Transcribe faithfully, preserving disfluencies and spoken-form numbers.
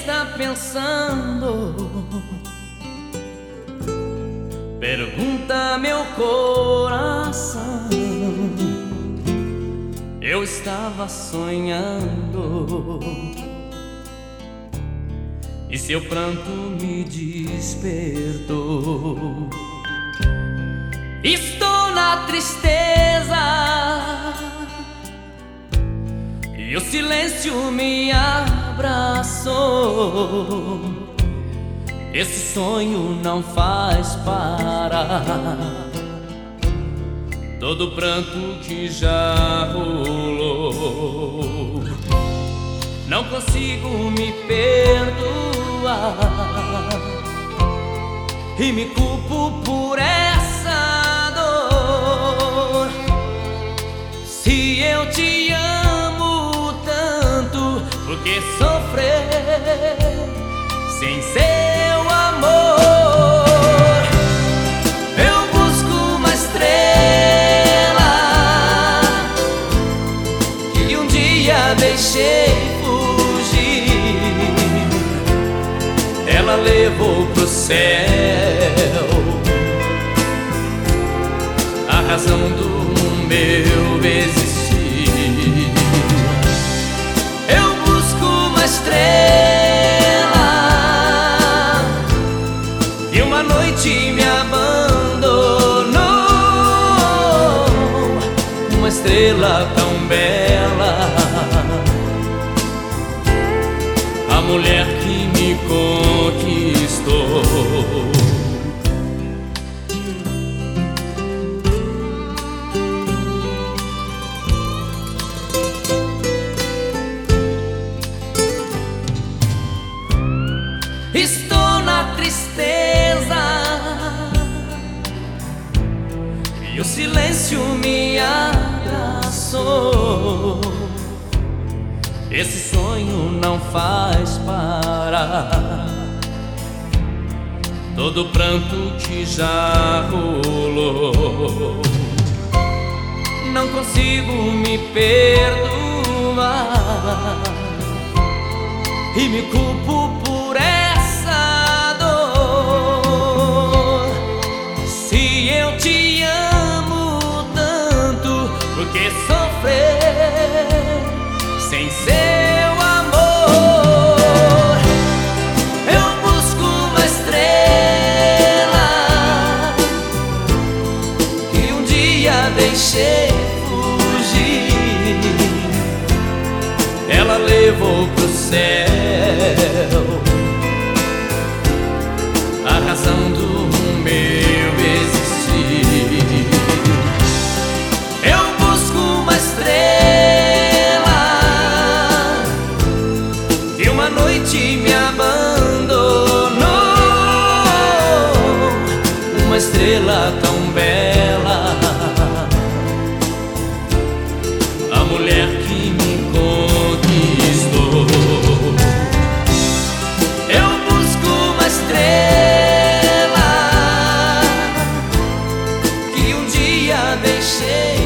está pensando? Pergunta meu coração. Eu estava sonhando e seu pranto me despertou. Estou na tristeza e o silêncio me abraçou. Esse sonho não faz parar todo o pranto que já rolou. Não consigo me perdoar e me culpo por essa dor. Se eu te amo tanto, por que sofrer sem seu amor? Eu busco uma estrela que um dia deixei fugir. Ela levou pro céu a razão do meu existir. Eu busco uma estrela que uma noite me abandonou. Uma estrela tão bela, a mulher que me conquistou. Estou na tristeza e o silêncio me abraçou. Esse sonho não faz parar todo o pranto que já rolou. Não consigo me perdoar e me culpo por essa dor. Se eu te amo tanto, por que sofrer sem seu amor? Eu busco uma estrela que um dia deixei fugir. Ela levou pro céu a razão do meu existir. Eu busco uma estrela que uma noite me abandonou. Uma estrela tão bela, a mulher que me conquistou. Eu busco uma estrela que um dia deixei